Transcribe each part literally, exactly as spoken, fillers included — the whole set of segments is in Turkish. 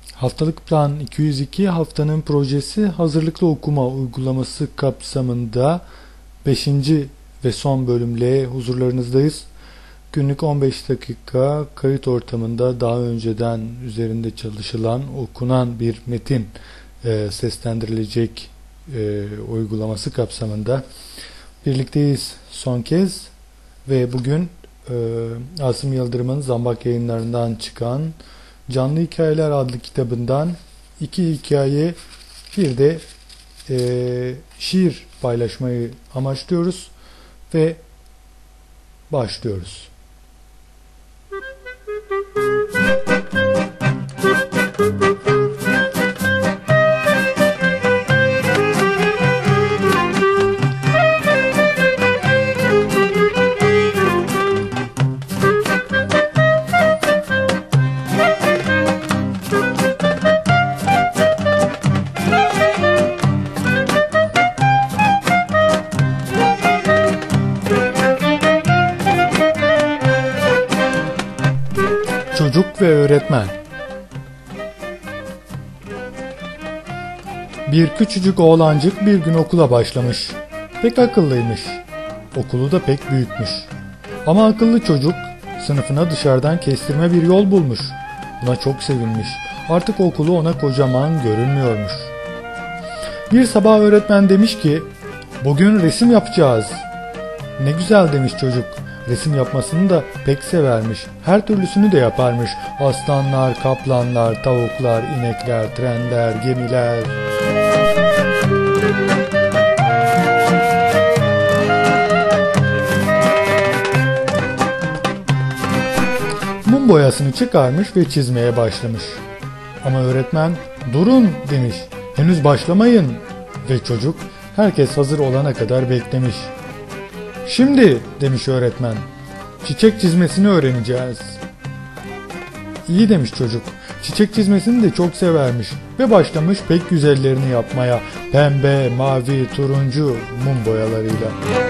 Haftalık Plan iki yüz iki haftanın projesi hazırlıklı okuma uygulaması kapsamında beşinci ve son bölümle huzurlarınızdayız. Günlük on beş dakika kayıt ortamında daha önceden üzerinde çalışılan, okunan bir metin e, seslendirilecek e, uygulaması kapsamında birlikteyiz son kez ve bugün e, Asım Yıldırım'ın Zambak Yayınları'ndan çıkan Canlı Hikayeler adlı kitabından iki hikaye, bir de e, şiir paylaşmayı amaçlıyoruz ve başlıyoruz. Çocuk ve öğretmen. Bir küçücük oğlancık bir gün okula başlamış. Pek akıllıymış. Okulu da pek büyütmüş. Ama akıllı çocuk sınıfına dışarıdan kestirme bir yol bulmuş. Buna çok sevinmiş. Artık okulu ona kocaman görünmüyormuş. Bir sabah öğretmen demiş ki, "Bugün resim yapacağız." "Ne güzel," demiş çocuk. Resim yapmasını da pek severmiş. Her türlüsünü de yaparmış. Aslanlar, kaplanlar, tavuklar, inekler, trenler, gemiler. Mum boyasını çıkarmış ve çizmeye başlamış. Ama öğretmen "Durun," demiş. "Henüz başlamayın." Ve çocuk herkes hazır olana kadar beklemiş. "Şimdi," demiş öğretmen, "çiçek çizmesini öğreneceğiz." "İyi," demiş çocuk. Çiçek çizmesini de çok severmiş ve başlamış pek güzellerini yapmaya, pembe, mavi, turuncu mum boyalarıyla.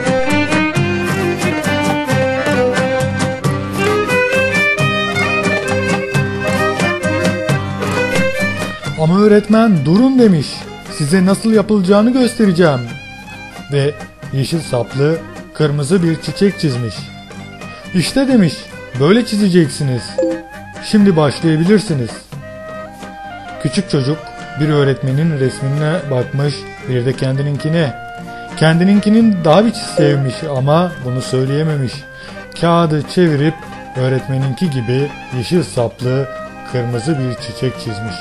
Ama öğretmen "Durun," demiş. "Size nasıl yapılacağını göstereceğim." Ve yeşil saplı kırmızı bir çiçek çizmiş. "İşte," demiş, "böyle çizeceksiniz. Şimdi başlayabilirsiniz." Küçük çocuk bir öğretmenin resmine bakmış, bir de kendininkine. Kendininkinin daha bir sevmiş ama bunu söyleyememiş. Kağıdı çevirip öğretmeninki gibi yeşil saplı kırmızı bir çiçek çizmiş.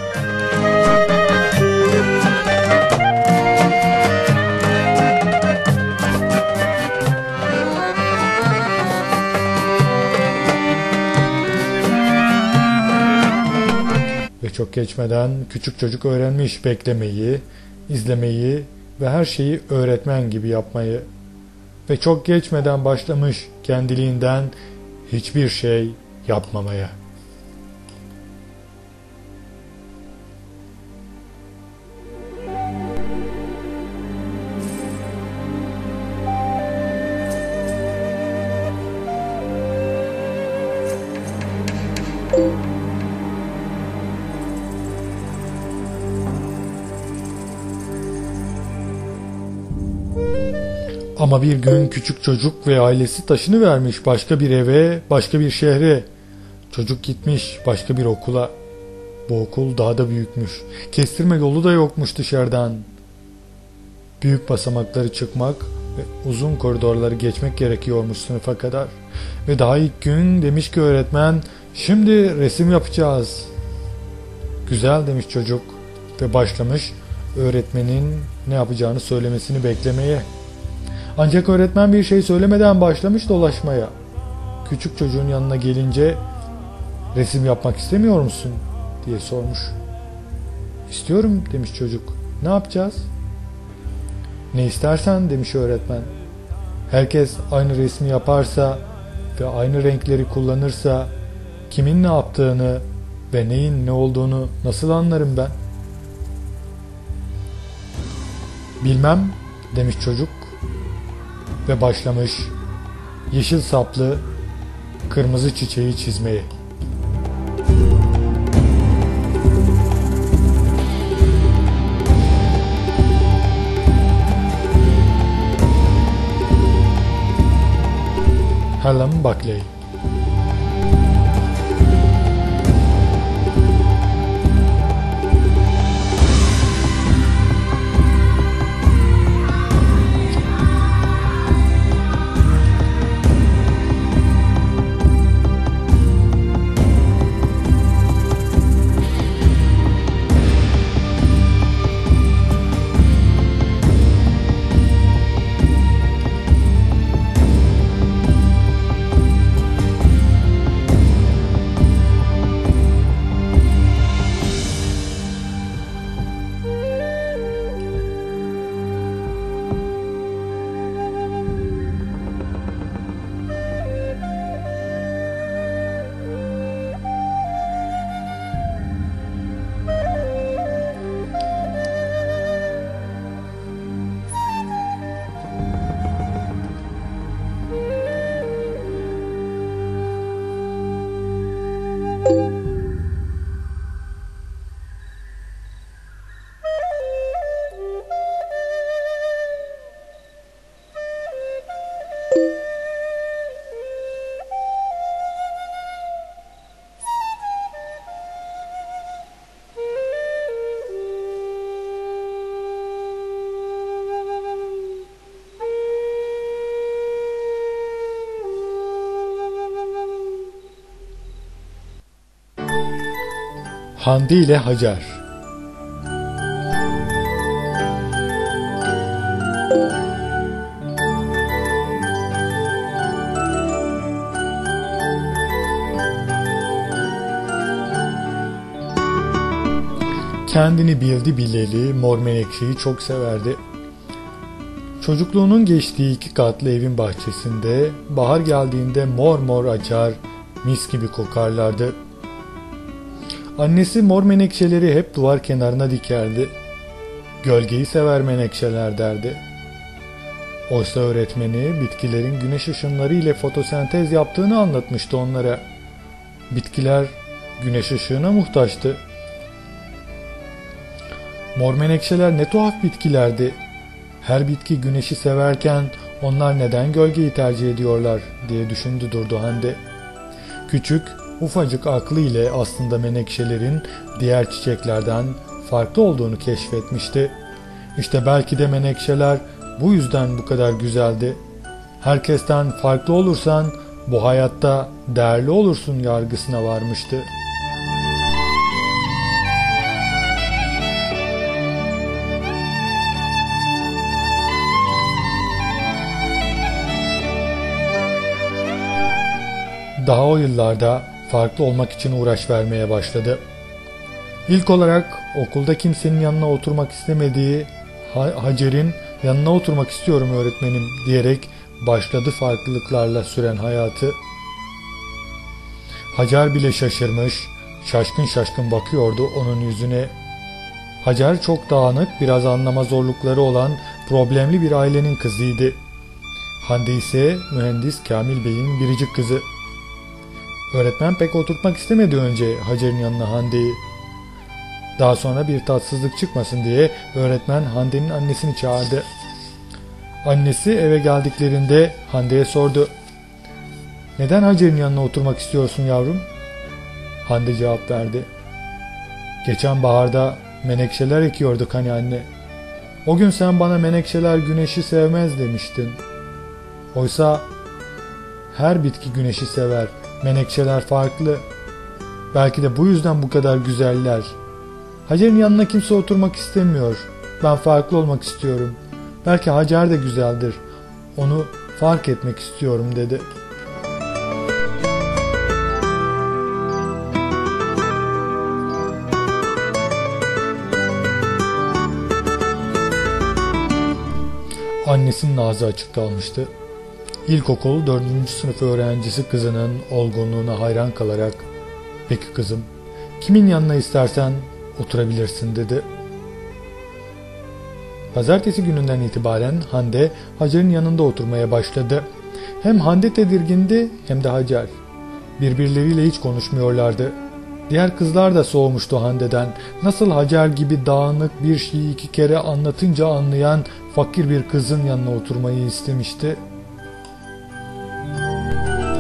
Ve çok geçmeden küçük çocuk öğrenmiş beklemeyi, izlemeyi ve her şeyi öğretmen gibi yapmayı. Ve çok geçmeden başlamış kendiliğinden hiçbir şey yapmamaya. Ama bir gün küçük çocuk ve ailesi taşınıvermiş başka bir eve, başka bir şehre. Çocuk gitmiş başka bir okula. Bu okul daha da büyükmüş. Kestirme yolu da yokmuş dışarıdan. Büyük basamakları çıkmak ve uzun koridorları geçmek gerekiyormuş sınıfa kadar. Ve daha ilk gün demiş ki öğretmen, "Şimdi resim yapacağız." "Güzel," demiş çocuk ve başlamış öğretmenin ne yapacağını söylemesini beklemeye. Ancak öğretmen bir şey söylemeden başlamış dolaşmaya. Küçük çocuğun yanına gelince "Resim yapmak istemiyor musun?" diye sormuş. "İstiyorum," demiş çocuk. "Ne yapacağız?" "Ne istersen," demiş öğretmen. "Herkes aynı resmi yaparsa ve aynı renkleri kullanırsa kimin ne yaptığını ve neyin ne olduğunu nasıl anlarım ben?" "Bilmem," demiş çocuk ve başlamış yeşil saplı kırmızı çiçeği çizmeye. Alan Buckley. Hande ile Hacer. Kendini bildi bileli Mor Menekşe'yi çok severdi. Çocukluğunun geçtiği iki katlı evin bahçesinde bahar geldiğinde mor mor açar, mis gibi kokarlardı. Annesi mor menekşeleri hep duvar kenarına dikerdi. Gölgeyi sever menekşeler derdi. Oysa öğretmeni bitkilerin güneş ışınları ile fotosentez yaptığını anlatmıştı onlara. Bitkiler güneş ışığına muhtaçtı. Mor menekşeler ne tuhaf bitkilerdi. Her bitki güneşi severken onlar neden gölgeyi tercih ediyorlar diye düşündü durdu Hande. Küçük, ufacık aklı ile aslında menekşelerin diğer çiçeklerden farklı olduğunu keşfetmişti. İşte belki de menekşeler bu yüzden bu kadar güzeldi. Herkesten farklı olursan bu hayatta değerli olursun yargısına varmıştı. Daha o yıllarda farklı olmak için uğraş vermeye başladı. İlk olarak okulda kimsenin yanına oturmak istemediği Hacer'in yanına oturmak istiyorum öğretmenim diyerek başladı farklılıklarla süren hayatı. Hacer bile şaşırmış, şaşkın şaşkın bakıyordu onun yüzüne. Hacer çok dağınık, biraz anlama zorlukları olan problemli bir ailenin kızıydı. Hande ise mühendis Kamil Bey'in biricik kızı. Öğretmen pek oturtmak istemedi önce Hacer'in yanına Hande'yi. Daha sonra bir tatsızlık çıkmasın diye öğretmen Hande'nin annesini çağırdı. Annesi eve geldiklerinde Hande'ye sordu. "Neden Hacer'in yanına oturmak istiyorsun yavrum?" Hande cevap verdi. "Geçen baharda menekşeler ekiyorduk hani anne. O gün sen bana menekşeler güneşi sevmez demiştin. Oysa her bitki güneşi sever. Menekşeler farklı. Belki de bu yüzden bu kadar güzeller. Hacer'in yanına kimse oturmak istemiyor. Ben farklı olmak istiyorum. Belki Hacer de güzeldir. Onu fark etmek istiyorum" dedi. Annesinin ağzı açık kalmıştı. İlkokul dördüncü sınıf öğrencisi kızının olgunluğuna hayran kalarak "Peki kızım, kimin yanına istersen oturabilirsin" dedi. Pazartesi gününden itibaren Hande Hacer'in yanında oturmaya başladı. Hem Hande tedirgindi hem de Hacer. Birbirleriyle hiç konuşmuyorlardı. Diğer kızlar da soğumuştu Hande'den. Nasıl Hacer gibi dağınık bir şeyi iki kere anlatınca anlayan fakir bir kızın yanına oturmayı istemişti.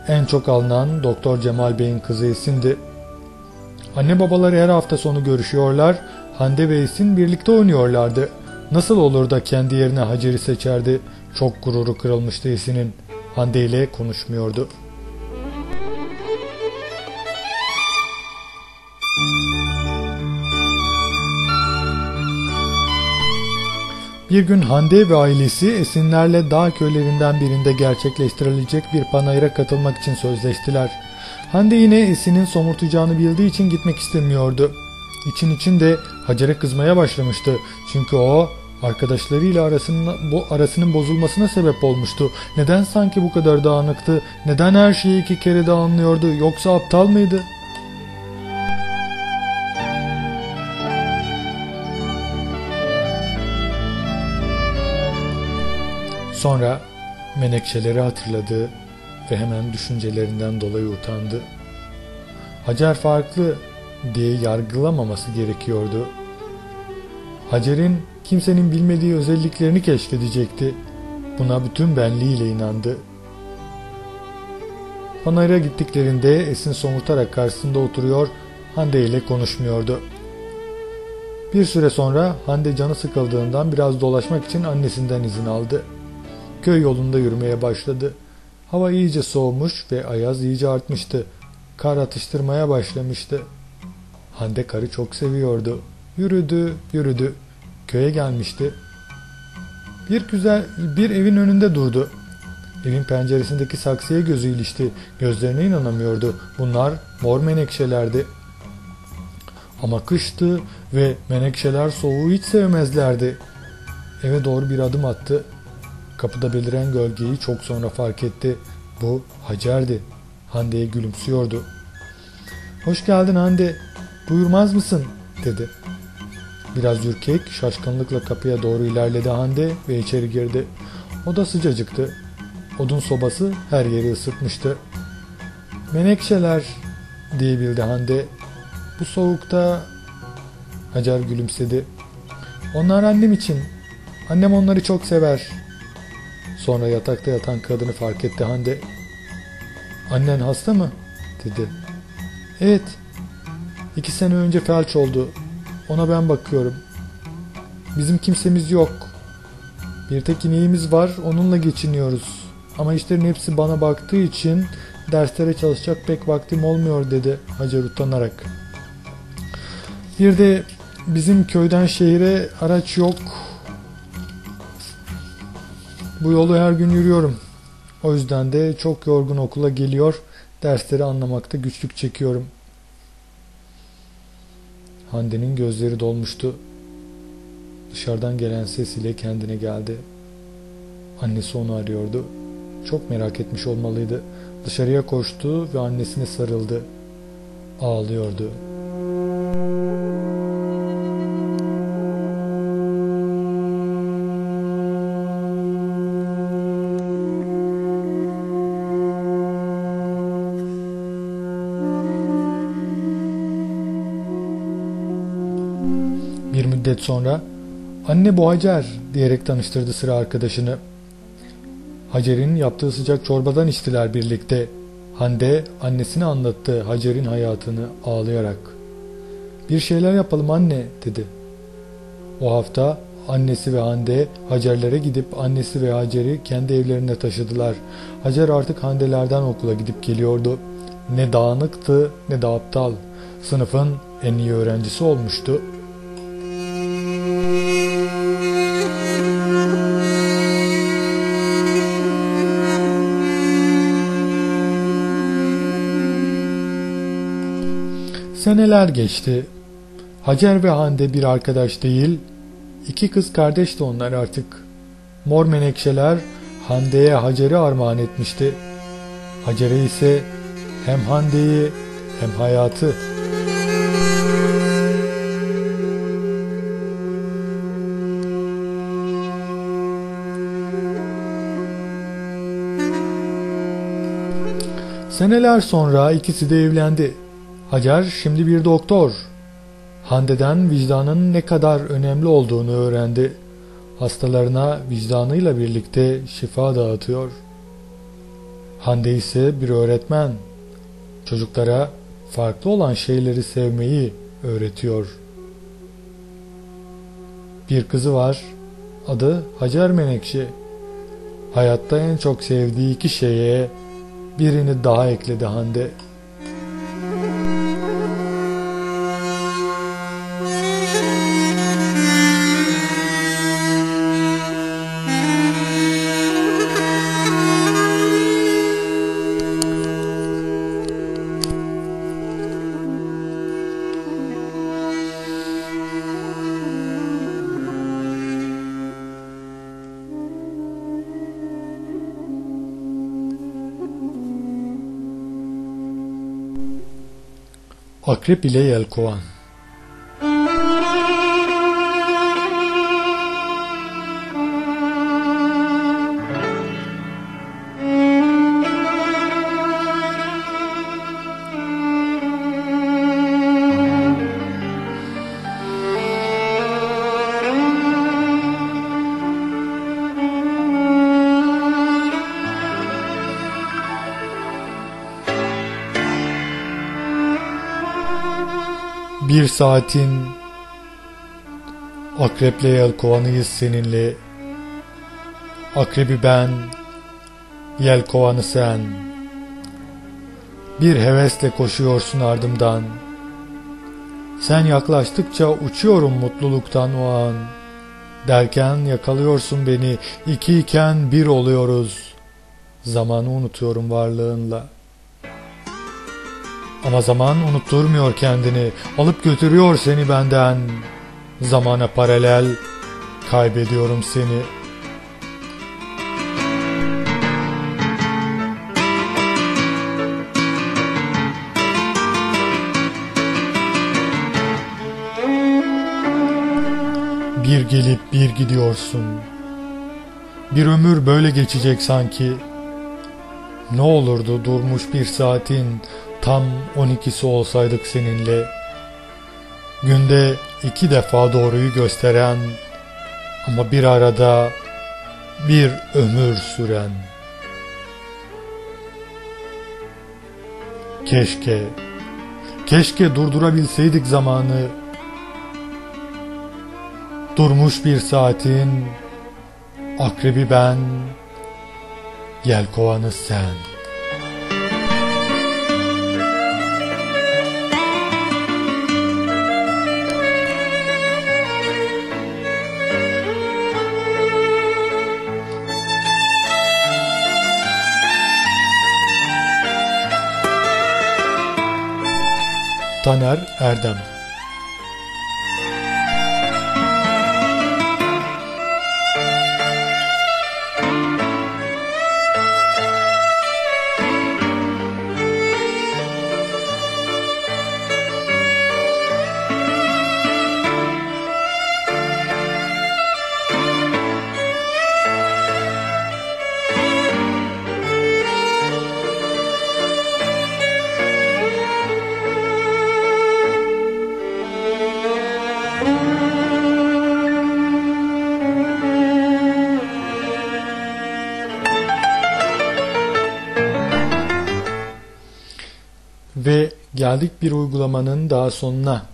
En çok alınan Doktor Cemal Bey'in kızı Esin'di. Anne babaları her hafta sonu görüşüyorlar, Hande ve Esin birlikte oynuyorlardı. Nasıl olur da kendi yerine Hacer'i seçerdi? Çok gururu kırılmıştı Esin'in. Hande ile konuşmuyordu. Bir gün Hande ve ailesi Esinlerle dağ köylerinden birinde gerçekleştirilecek bir panayıra katılmak için sözleştiler. Hande yine Esin'in somurtacağını bildiği için gitmek istemiyordu. İçin içinde Hacer'e kızmaya başlamıştı. Çünkü o arkadaşlarıyla arasının, bu arasının bozulmasına sebep olmuştu. Neden sanki bu kadar dağınıktı? Neden her şeyi iki kere de anlıyordu? Yoksa aptal mıydı? Sonra menekşeleri hatırladı ve hemen düşüncelerinden dolayı utandı. Hacer farklı diye yargılamaması gerekiyordu. Hacer'in kimsenin bilmediği özelliklerini keşfedecekti. Buna bütün benliğiyle inandı. Panayır'a gittiklerinde Esin somurtarak karşısında oturuyor, Hande ile konuşmuyordu. Bir süre sonra Hande canı sıkıldığından biraz dolaşmak için annesinden izin aldı. Köy yolunda yürümeye başladı. Hava iyice soğumuş ve ayaz iyice artmıştı. Kar atıştırmaya başlamıştı. Hande karı çok seviyordu. Yürüdü, yürüdü. Köye gelmişti. Bir güzel bir evin önünde durdu. Evin penceresindeki saksıya gözü ilişti. Gözlerine inanamıyordu. Bunlar mor menekşelerdi. Ama kıştı ve menekşeler soğuğu hiç sevmezlerdi. Eve doğru bir adım attı. Kapıda beliren gölgeyi çok sonra fark etti. Bu Hacer'di. Hande'ye gülümsüyordu. "Hoş geldin Hande. Buyurmaz mısın?" dedi. Biraz ürkek, şaşkınlıkla kapıya doğru ilerledi Hande ve içeri girdi. Oda sıcacıktı. Odun sobası her yeri ısıtmıştı. "Menekşeler," diyebildi Hande. "Bu soğukta..." Hacer gülümsedi. "Onlar annem için. Annem onları çok sever." Sonra yatakta yatan kadını fark etti Hande. "Annen hasta mı?" dedi. "Evet. İki sene önce felç oldu. Ona ben bakıyorum. Bizim kimsemiz yok. Bir tek ineğimiz var, onunla geçiniyoruz. Ama işlerin hepsi bana baktığı için derslere çalışacak pek vaktim olmuyor," dedi Hacer utanarak. "Bir de bizim köyden şehire araç yok. Bu yolu her gün yürüyorum. O yüzden de çok yorgun okula geliyor, dersleri anlamakta güçlük çekiyorum." Hande'nin gözleri dolmuştu. Dışarıdan gelen ses ile kendine geldi. Annesi onu arıyordu. Çok merak etmiş olmalıydı. Dışarıya koştu ve annesine sarıldı. Ağlıyordu. Bir müddet sonra "Anne, bu Hacer," diyerek tanıştırdı sıra arkadaşını. Hacer'in yaptığı sıcak çorbadan içtiler birlikte. Hande annesine anlattı Hacer'in hayatını ağlayarak. "Bir şeyler yapalım anne," dedi. O hafta annesi ve Hande Hacer'lere gidip annesi ve Hacer'i kendi evlerine taşıdılar. Hacer artık Hande'lerden okula gidip geliyordu. Ne dağınıktı ne de aptal. Sınıfın en iyi öğrencisi olmuştu. Seneler geçti. Hacer ve Hande bir arkadaş değil, iki kız kardeşti onlar artık. Mor menekşeler Hande'ye Hacer'i armağan etmişti. Hacer'e ise hem Hande'yi hem hayatı. Seneler sonra ikisi de evlendi. Hacer şimdi bir doktor. Hande'den vicdanın ne kadar önemli olduğunu öğrendi. Hastalarına vicdanıyla birlikte şifa dağıtıyor. Hande ise bir öğretmen. Çocuklara farklı olan şeyleri sevmeyi öğretiyor. Bir kızı var, adı Hacer Menekşe. Hayatta en çok sevdiği iki şeye birini daha ekledi Hande. Akrep ile Yelkovan. Bir saatin akreple yelkovanıyız seninle. Akrebi ben, yelkovanı sen. Bir hevesle koşuyorsun ardımdan. Sen yaklaştıkça uçuyorum mutluluktan o an. Derken yakalıyorsun beni, ikiyken bir oluyoruz. Zamanı unutuyorum varlığınla. Ama zaman unutturmuyor kendini, alıp götürüyor seni benden. Zamana paralel, kaybediyorum seni. Bir gelip bir gidiyorsun. Bir ömür böyle geçecek sanki. Ne olurdu durmuş bir saatin tam on ikisi olsaydık seninle. Günde iki defa doğruyu gösteren ama bir arada bir ömür süren. Keşke, keşke durdurabilseydik zamanı. Durmuş bir saatin akrebi ben, yelkovanı sen. Taner Erdem. Ve geldik bir uygulamanın daha sonuna.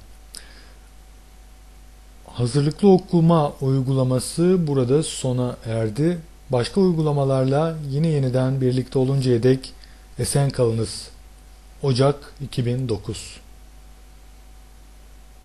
Hazırlıklı okuma uygulaması burada sona erdi. Başka uygulamalarla yine yeniden birlikte oluncaya dek esen kalınız. Ocak iki bin dokuz.